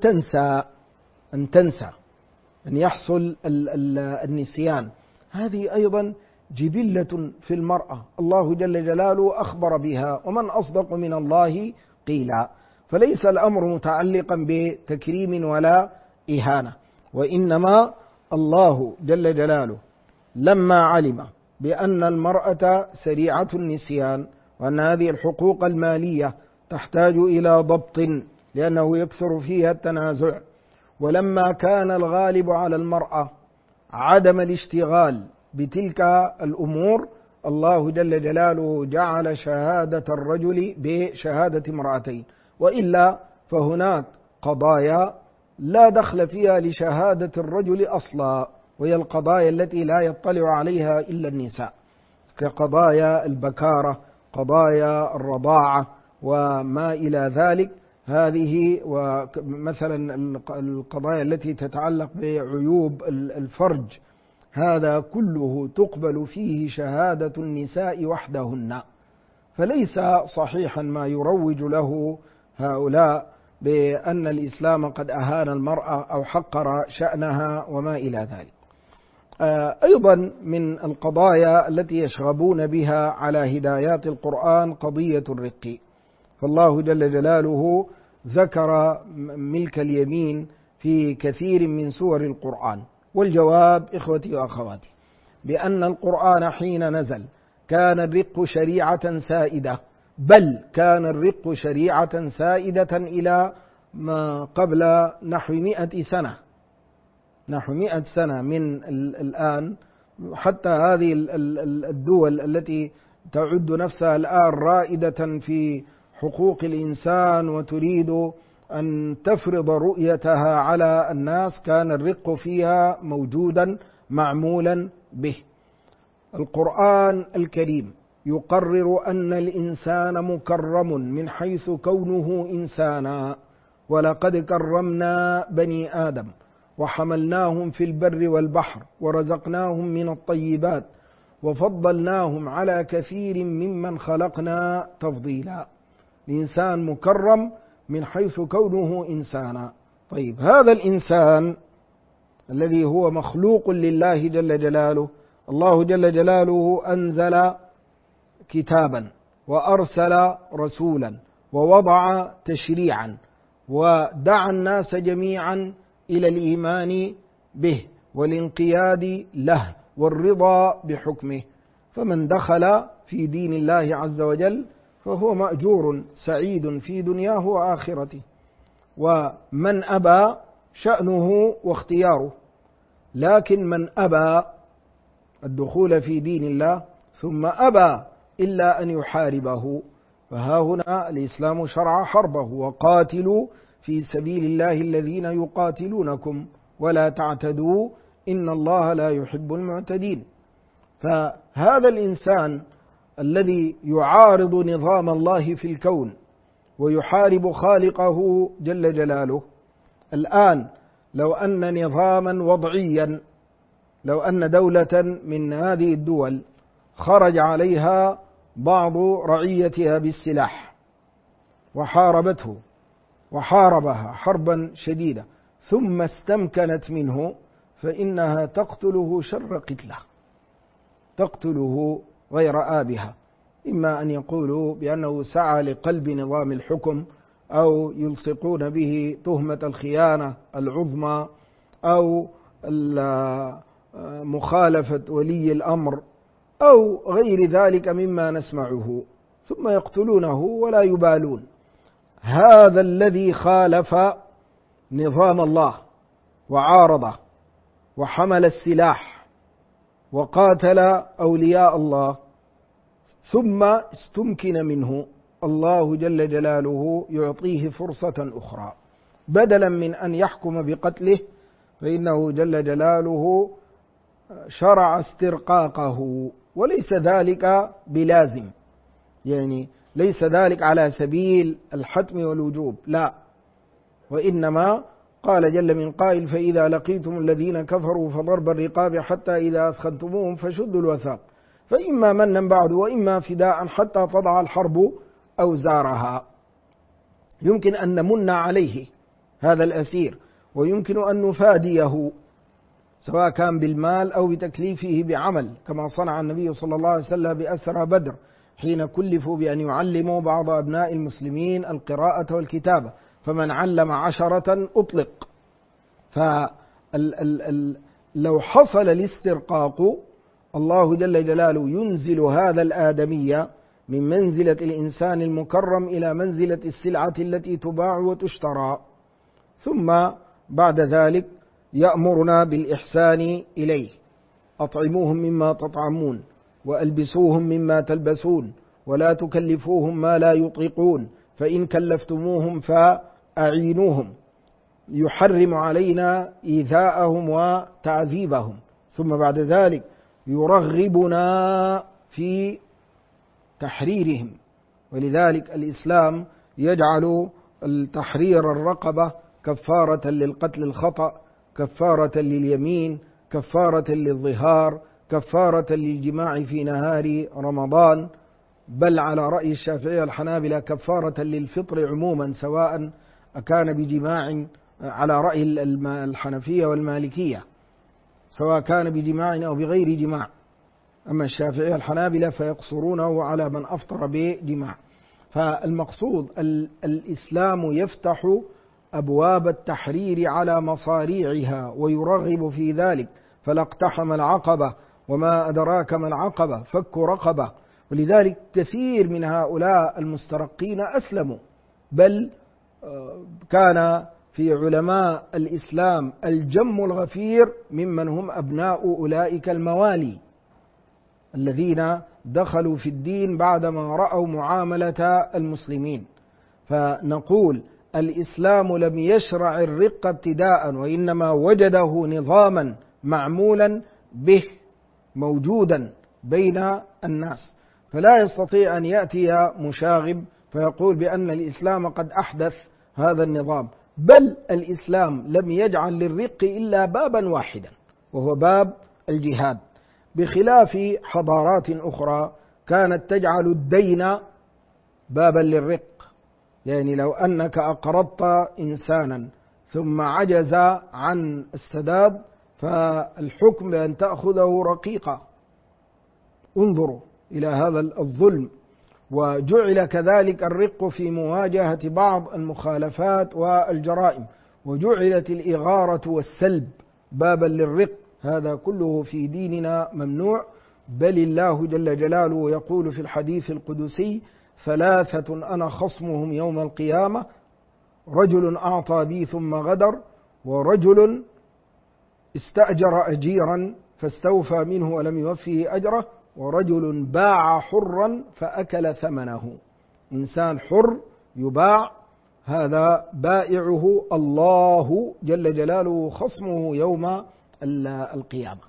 تنسى، أن يحصل النسيان. هذه أيضا جبلة في المرأة الله جل جلاله أخبر بها، ومن أصدق من الله قيلا. فليس الأمر متعلقا بتكريم ولا إهانة، وإنما الله جل جلاله لما علم بأن المرأة سريعة النسيان وأن هذه الحقوق المالية تحتاج إلى ضبط لأنه يكثر فيها التنازع، ولما كان الغالب على المرأة عدم الاشتغال بتلك الأمور، الله جل جلاله جعل شهادة الرجل بشهادة امرأتين، وإلا فهناك قضايا لا دخل فيها لشهادة الرجل أصلا، وهي القضايا التي لا يطلع عليها إلا النساء، كقضايا البكارة، قضايا الرضاعة وما إلى ذلك. هذه ومثلا القضايا التي تتعلق بعيوب الفرج، هذا كله تقبل فيه شهادة النساء وحدهن. فليس صحيحا ما يروج له هؤلاء بأن الإسلام قد أهان المرأة أو حقر شأنها وما إلى ذلك. أيضا من القضايا التي يشغبون بها على هدايات القرآن قضية الرق. فالله جل جلاله ذكر ملك اليمين في كثير من سور القرآن، والجواب إخوتي وأخواتي بأن القرآن حين نزل كان الرق شريعة سائدة، بل كان الرق شريعة سائدة إلى ما قبل نحو 100 سنة من الآن. حتى هذه الدول التي تعد نفسها الآن رائدة في حقوق الإنسان وتريد أن تفرض رؤيتها على الناس، كان الرق فيها موجودا معمولا به. القرآن الكريم يقرر أن الإنسان مكرم من حيث كونه إنسانا، ولقد كرمنا بني آدم وحملناهم في البر والبحر ورزقناهم من الطيبات وفضلناهم على كثير ممن خلقنا تفضيلا. الإنسان مكرم من حيث كونه إنسانا. طيب، هذا الإنسان الذي هو مخلوق لله جل جلاله، الله جل جلاله أنزل كتابا وأرسل رسولا ووضع تشريعا ودعا الناس جميعا إلى الإيمان به والانقياد له والرضا بحكمه. فمن دخل في دين الله عز وجل فهو مأجور سعيد في دنياه وآخرته، ومن أبى شأنه واختياره. لكن من أبى الدخول في دين الله ثم أبى إلا أن يحاربه، فها هنا الإسلام شرع حربه: وقاتلوا في سبيل الله الذين يقاتلونكم ولا تعتدوا إن الله لا يحب المعتدين. فهذا الإنسان الذي يعارض نظام الله في الكون ويحارب خالقه جل جلاله، الآن لو أن نظاما وضعيا، لو أن دولة من هذه الدول خرج عليها بعض رعيتها بالسلاح وحاربته وحاربها حربا شديدة ثم استمكنت منه، فإنها تقتله شر قتله، تقتله غير آبها، إما أن يقولوا بأنه سعى لقلب نظام الحكم، أو يلصقون به تهمة الخيانة العظمى، أو مخالفة ولي الأمر، أو غير ذلك مما نسمعه، ثم يقتلونه ولا يبالون. هذا الذي خالف نظام الله وعارضه وحمل السلاح وقاتل أولياء الله ثم استمكن منه، الله جل جلاله يعطيه فرصة أخرى، بدلا من أن يحكم بقتله فإنه جل جلاله شرع استرقاقه. وليس ذلك بلازم، يعني ليس ذلك على سبيل الحتم والوجوب، لا، وإنما قال جل من قائل: فإذا لقيتم الذين كفروا فضرب الرقاب حتى إذا أثخنتموهم فشدوا الوثاق، فإما منا بعد وإما فداء حتى تضع الحرب أوزارها. يمكن أن نمن عليه هذا الأسير، ويمكن أن نفاديه سواء كان بالمال أو بتكليفه بعمل، كما صنع النبي صلى الله عليه وسلم بأسرى بدر حين كلفوا بأن يعلموا بعض أبناء المسلمين القراءة والكتابة، فمن علم 10 أطلق. فلو حصل الاسترقاق، الله جل جلاله ينزل هذا الآدمي من منزلة الإنسان المكرم إلى منزلة السلعة التي تباع وتشترى، ثم بعد ذلك يأمرنا بالإحسان إليه: أطعموهم مما تطعمون وألبسوهم مما تلبسون ولا تكلفوهم ما لا يطيقون فإن كلفتموهم فأعينوهم، يحرم علينا إيذاءهم وتعذيبهم. ثم بعد ذلك يرغبنا في تحريرهم، ولذلك الإسلام يجعل التحرير الرقبة كفارة للقتل الخطأ، كفارة لليمين، كفارة للظهار، كفارة للجماع في نهار رمضان، بل على رأي الشافعية والحنابلة كفارة للفطر عموما سواء كان بجماع، على رأي الحنفية والمالكية سواء كان بجماع أو بغير جماع. أما الشافعية والحنابلة فيقصرونه على من أفطر بجماع. فالمقصود الإسلام يفتح أبواب التحرير على مصاريعها ويرغب في ذلك، فلا اقتحم العقبة وما أدراك ما العقبة فك رقبة. ولذلك كثير من هؤلاء المسترقين أسلموا، بل كان في علماء الإسلام الجم الغفير ممن هم أبناء أولئك الموالي الذين دخلوا في الدين بعدما رأوا معاملة المسلمين. فنقول الإسلام لم يشرع الرق ابتداء، وإنما وجده نظاما معمولا به موجودا بين الناس، فلا يستطيع أن يأتي مشاغب فيقول بأن الإسلام قد أحدث هذا النظام، بل الإسلام لم يجعل للرق إلا بابا واحدا وهو باب الجهاد، بخلاف حضارات أخرى كانت تجعل الدين بابا للرق. يعني لو أنك أقرضت إنسانا ثم عجز عن السداد فالحكم بأن تأخذه رقيقا. انظروا إلى هذا الظلم. وجعل كذلك الرق في مواجهة بعض المخالفات والجرائم، وجعلت الإغارة والسلب بابا للرق. هذا كله في ديننا ممنوع، بل الله جل جلاله يقول في الحديث القدسي: ثلاثة أنا خصمهم يوم القيامة، رجل أعطى بي ثم غدر، ورجل استأجر أجيرا فاستوفى منه ولم يوفه أجره، ورجل باع حرا فأكل ثمنه. إنسان حر يباع، هذا بائعه الله جل جلاله خصمه يوم القيامة.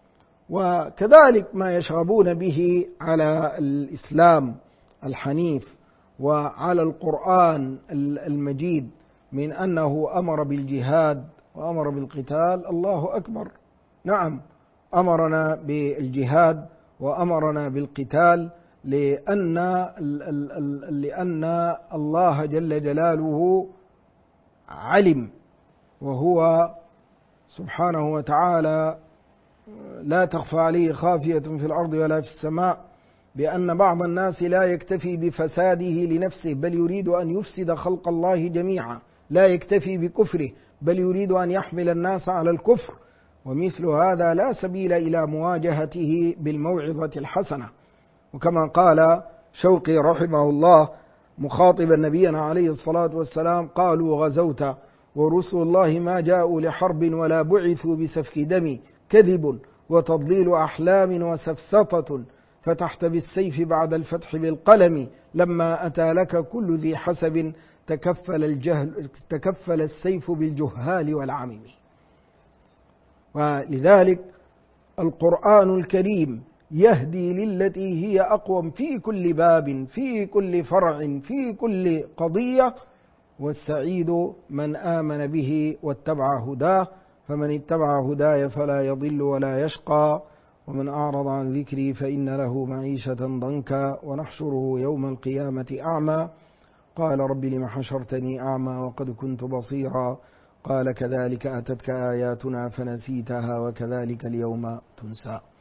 وكذلك ما يشغبون به على الإسلام الحنيف وعلى القرآن المجيد من أنه أمر بالجهاد وأمر بالقتال. الله أكبر، نعم أمرنا بالجهاد وأمرنا بالقتال لأن الله جل جلاله علم، وهو سبحانه وتعالى لا تخفى عليه خافية في الأرض ولا في السماء، بأن بعض الناس لا يكتفي بفساده لنفسه بل يريد أن يفسد خلق الله جميعا، لا يكتفي بكفره بل يريد أن يحمل الناس على الكفر، ومثل هذا لا سبيل إلى مواجهته بالموعظة الحسنة. وكما قال شوقي رحمه الله مخاطبا نبينا عليه الصلاة والسلام: قالوا غزوت ورسل الله ما جاءوا لحرب ولا بعثوا بسفك دم، كذب وتضليل أحلام وسفسطة، فتحت بالسيف بعد الفتح بالقلم، لما أتى لك كل ذي حسب تكفل السيف بالجهال والعمم. ولذلك القرآن الكريم يهدي للتي هي أقوم في كل باب، في كل فرع، في كل قضية، والسعيد من آمن به واتبع هداه، فمن اتبع هداي فلا يضل ولا يشقى، ومن أعرض عن ذكري فإن له معيشة ضنكا ونحشره يوم القيامة أعمى. قال رب لم حشرتني أعمى وقد كنت بصيرا، قال كذلك أتتك آياتنا فنسيتها وكذلك اليوم تنسى.